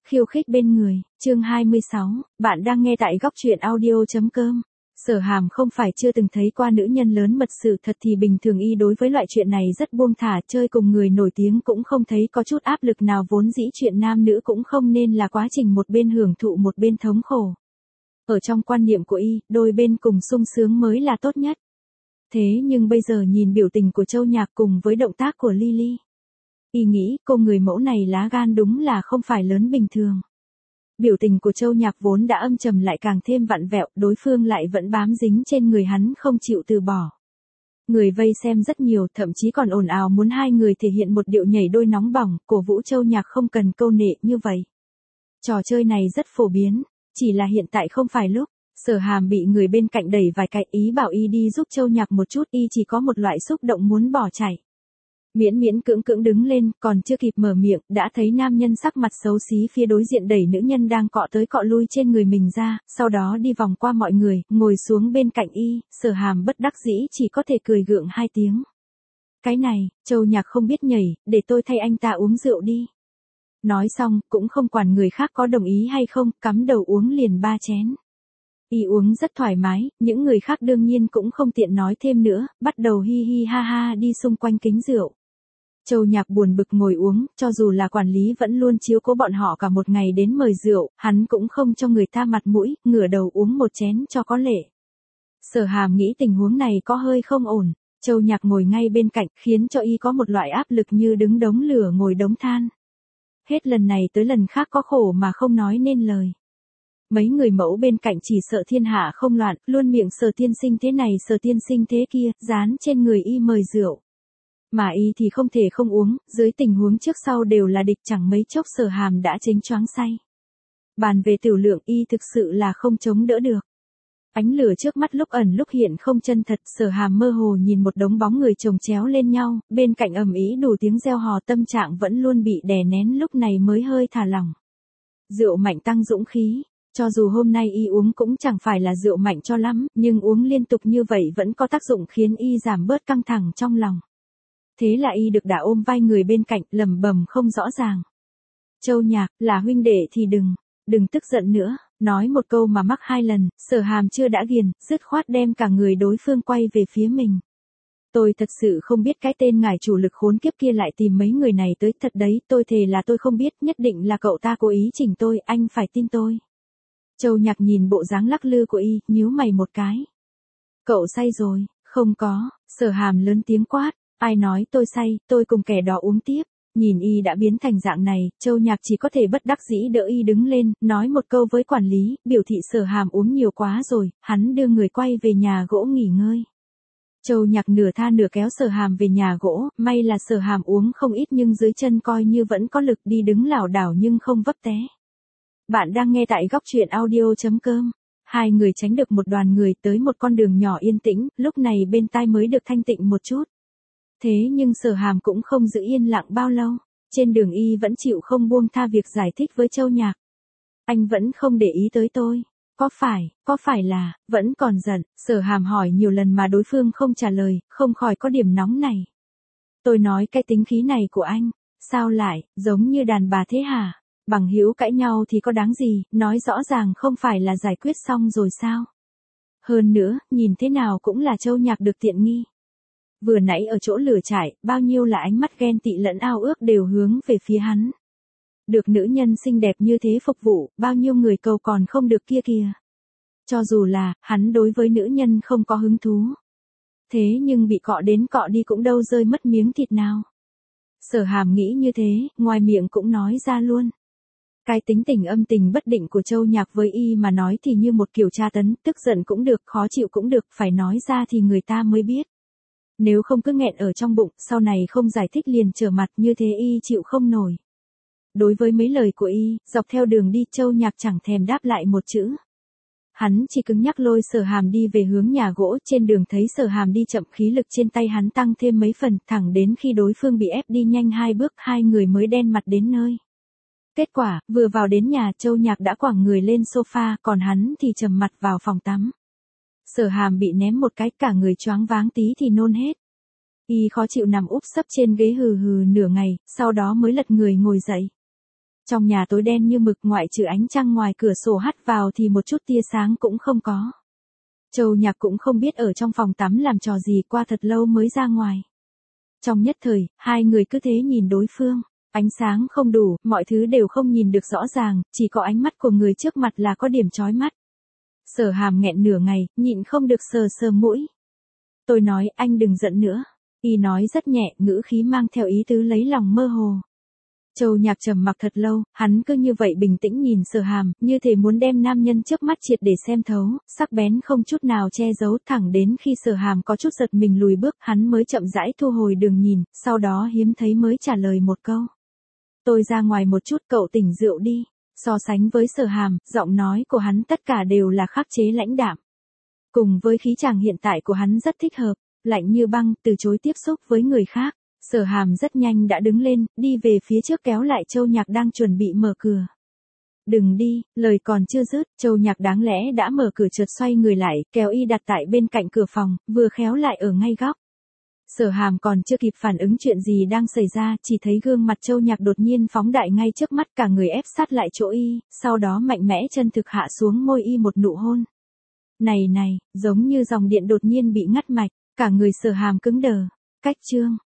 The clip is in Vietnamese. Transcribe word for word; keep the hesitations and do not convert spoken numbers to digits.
Khiêu khích bên người, chương hai mươi sáu, bạn đang nghe tại góc truyện audio.com. Sở Hàm không phải chưa từng thấy qua nữ nhân lớn mật sự thật thì bình thường y đối với loại chuyện này rất buông thả, chơi cùng người nổi tiếng cũng không thấy có chút áp lực nào, vốn dĩ chuyện nam nữ cũng không nên là quá trình một bên hưởng thụ một bên thống khổ. Ở trong quan niệm của y, đôi bên cùng sung sướng mới là tốt nhất. Thế nhưng bây giờ nhìn biểu tình của Châu Nhạc cùng với động tác của Lily, y nghĩ cô người mẫu này lá gan đúng là không phải lớn bình thường. Biểu tình của Châu Nhạc vốn đã âm trầm lại càng thêm vặn vẹo, đối phương lại vẫn bám dính trên người hắn không chịu từ bỏ. Người vây xem rất nhiều, thậm chí còn ồn ào muốn hai người thể hiện một điệu nhảy đôi nóng bỏng, cổ vũ Châu Nhạc không cần câu nệ như vậy. Trò chơi này rất phổ biến, chỉ là hiện tại không phải lúc. Sở Hàm bị người bên cạnh đẩy vài cái, ý bảo y đi giúp Châu Nhạc một chút, y chỉ có một loại xúc động muốn bỏ chạy. Miễn miễn cưỡng cưỡng đứng lên, còn chưa kịp mở miệng, đã thấy nam nhân sắc mặt xấu xí phía đối diện đẩy nữ nhân đang cọ tới cọ lui trên người mình ra, sau đó đi vòng qua mọi người, ngồi xuống bên cạnh y. Sở Hàm bất đắc dĩ chỉ có thể cười gượng hai tiếng. Cái này, Châu Nhạc không biết nhảy, để tôi thay anh ta uống rượu đi. Nói xong, cũng không quản người khác có đồng ý hay không, cắm đầu uống liền ba chén. Y uống rất thoải mái, những người khác đương nhiên cũng không tiện nói thêm nữa, bắt đầu hi hi ha ha đi xung quanh kính rượu. Châu Nhạc buồn bực ngồi uống, cho dù là quản lý vẫn luôn chiếu cố bọn họ cả một ngày đến mời rượu, hắn cũng không cho người ta mặt mũi, ngửa đầu uống một chén cho có lệ. Sở Hàm nghĩ tình huống này có hơi không ổn, Châu Nhạc ngồi ngay bên cạnh khiến cho y có một loại áp lực như đứng đống lửa ngồi đống than. Hết lần này tới lần khác có khổ mà không nói nên lời. Mấy người mẫu bên cạnh chỉ sợ thiên hạ không loạn, luôn miệng Sở tiên sinh thế này Sở tiên sinh thế kia, dán trên người y mời rượu. Mà y thì không thể không uống, dưới tình huống trước sau đều là địch, chẳng mấy chốc Sở Hàm đã chênh choáng say. Bàn về tiểu lượng y thực sự là không chống đỡ được. Ánh lửa trước mắt lúc ẩn lúc hiện không chân thật, Sở Hàm mơ hồ nhìn một đống bóng người chồng chéo lên nhau, bên cạnh ầm ĩ đủ tiếng reo hò, tâm trạng vẫn luôn bị đè nén, lúc này mới hơi thả lỏng. Rượu mạnh tăng dũng khí. Cho dù hôm nay y uống cũng chẳng phải là rượu mạnh cho lắm, nhưng uống liên tục như vậy vẫn có tác dụng khiến y giảm bớt căng thẳng trong lòng. Thế là y được đã ôm vai người bên cạnh, lẩm bẩm không rõ ràng. Châu Nhạc, là huynh đệ thì đừng, đừng tức giận nữa, nói một câu mà mắc hai lần, Sở Hàm chưa đã ghiền, dứt khoát đem cả người đối phương quay về phía mình. Tôi thật sự không biết cái tên ngài chủ lực khốn kiếp kia lại tìm mấy người này tới, thật đấy, tôi thề là tôi không biết, nhất định là cậu ta cố ý chỉnh tôi, anh phải tin tôi. Châu Nhạc nhìn bộ dáng lắc lư của y, nhíu mày một cái. Cậu say rồi, không có, Sở Hàm lớn tiếng quát, ai nói tôi say, tôi cùng kẻ đó uống tiếp. Nhìn y đã biến thành dạng này, Châu Nhạc chỉ có thể bất đắc dĩ đỡ y đứng lên, nói một câu với quản lý, biểu thị Sở Hàm uống nhiều quá rồi, hắn đưa người quay về nhà gỗ nghỉ ngơi. Châu Nhạc nửa tha nửa kéo Sở Hàm về nhà gỗ, may là Sở Hàm uống không ít nhưng dưới chân coi như vẫn có lực, đi đứng lảo đảo nhưng không vấp té. Bạn đang nghe tại góc truyện audio.com. Hai người tránh được một đoàn người tới một con đường nhỏ yên tĩnh, lúc này bên tai mới được thanh tịnh một chút. Thế nhưng Sở Hàm cũng không giữ yên lặng bao lâu, trên đường y vẫn chịu không buông tha việc giải thích với Châu Nhạc. Anh vẫn không để ý tới tôi, có phải, có phải là, vẫn còn giận, Sở Hàm hỏi nhiều lần mà đối phương không trả lời, không khỏi có điểm nóng này. Tôi nói cái tính khí này của anh, sao lại, giống như đàn bà thế hả? Bằng hữu cãi nhau thì có đáng gì, nói rõ ràng không phải là giải quyết xong rồi sao? Hơn nữa, nhìn thế nào cũng là Châu Nhạc được tiện nghi. Vừa nãy ở chỗ lửa trại, bao nhiêu là ánh mắt ghen tị lẫn ao ước đều hướng về phía hắn. Được nữ nhân xinh đẹp như thế phục vụ, bao nhiêu người cầu còn không được kia kìa. Cho dù là, hắn đối với nữ nhân không có hứng thú. Thế nhưng bị cọ đến cọ đi cũng đâu rơi mất miếng thịt nào. Sở Hàm nghĩ như thế, ngoài miệng cũng nói ra luôn. Cái tính tình âm tình bất định của Châu Nhạc với y mà nói thì như một kiểu tra tấn, tức giận cũng được, khó chịu cũng được, phải nói ra thì người ta mới biết. Nếu không cứ nghẹn ở trong bụng, sau này không giải thích liền trở mặt, như thế y chịu không nổi. Đối với mấy lời của y, dọc theo đường đi Châu Nhạc chẳng thèm đáp lại một chữ. Hắn chỉ cứng nhắc lôi Sở Hàm đi về hướng nhà gỗ, trên đường thấy Sở Hàm đi chậm, khí lực trên tay hắn tăng thêm mấy phần, thẳng đến khi đối phương bị ép đi nhanh hai bước, hai người mới đen mặt đến nơi. Kết quả, vừa vào đến nhà, Châu Nhạc đã quẳng người lên sofa, còn hắn thì trầm mặt vào phòng tắm. Sở Hàm bị ném một cái, cả người choáng váng tí thì nôn hết. Y khó chịu nằm úp sấp trên ghế hừ hừ nửa ngày, sau đó mới lật người ngồi dậy. Trong nhà tối đen như mực, ngoại trừ ánh trăng ngoài cửa sổ hắt vào thì một chút tia sáng cũng không có. Châu Nhạc cũng không biết ở trong phòng tắm làm trò gì, qua thật lâu mới ra ngoài. Trong nhất thời, hai người cứ thế nhìn đối phương. Ánh sáng không đủ, mọi thứ đều không nhìn được rõ ràng, chỉ có ánh mắt của người trước mặt là có điểm chói mắt. Sở Hàm nghẹn nửa ngày, nhịn không được sờ sờ mũi. Tôi nói, anh đừng giận nữa. Y nói rất nhẹ, ngữ khí mang theo ý tứ lấy lòng mơ hồ. Châu Nhạc trầm mặc thật lâu, hắn cứ như vậy bình tĩnh nhìn Sở Hàm, như thể muốn đem nam nhân trước mắt triệt để xem thấu, sắc bén không chút nào che giấu, thẳng đến khi Sở Hàm có chút giật mình lùi bước, hắn mới chậm rãi thu hồi đường nhìn, sau đó hiếm thấy mới trả lời một câu. Tôi ra ngoài một chút, cậu tỉnh rượu đi. So sánh với Sở Hàm, giọng nói của hắn tất cả đều là khắc chế lãnh đạm. Cùng với khí chàng hiện tại của hắn rất thích hợp, lạnh như băng, từ chối tiếp xúc với người khác. Sở Hàm rất nhanh đã đứng lên, đi về phía trước kéo lại Châu Nhạc đang chuẩn bị mở cửa. Đừng đi, lời còn chưa dứt, Châu Nhạc đáng lẽ đã mở cửa chợt xoay người lại, kéo y đặt tại bên cạnh cửa phòng, vừa khéo lại ở ngay góc. Sở Hàm còn chưa kịp phản ứng chuyện gì đang xảy ra, chỉ thấy gương mặt Châu Nhạc đột nhiên phóng đại ngay trước mắt, cả người ép sát lại chỗ y, sau đó mạnh mẽ chân thực hạ xuống môi y một nụ hôn. Này này, giống như dòng điện đột nhiên bị ngắt mạch, cả người Sở Hàm cứng đờ. Cách chương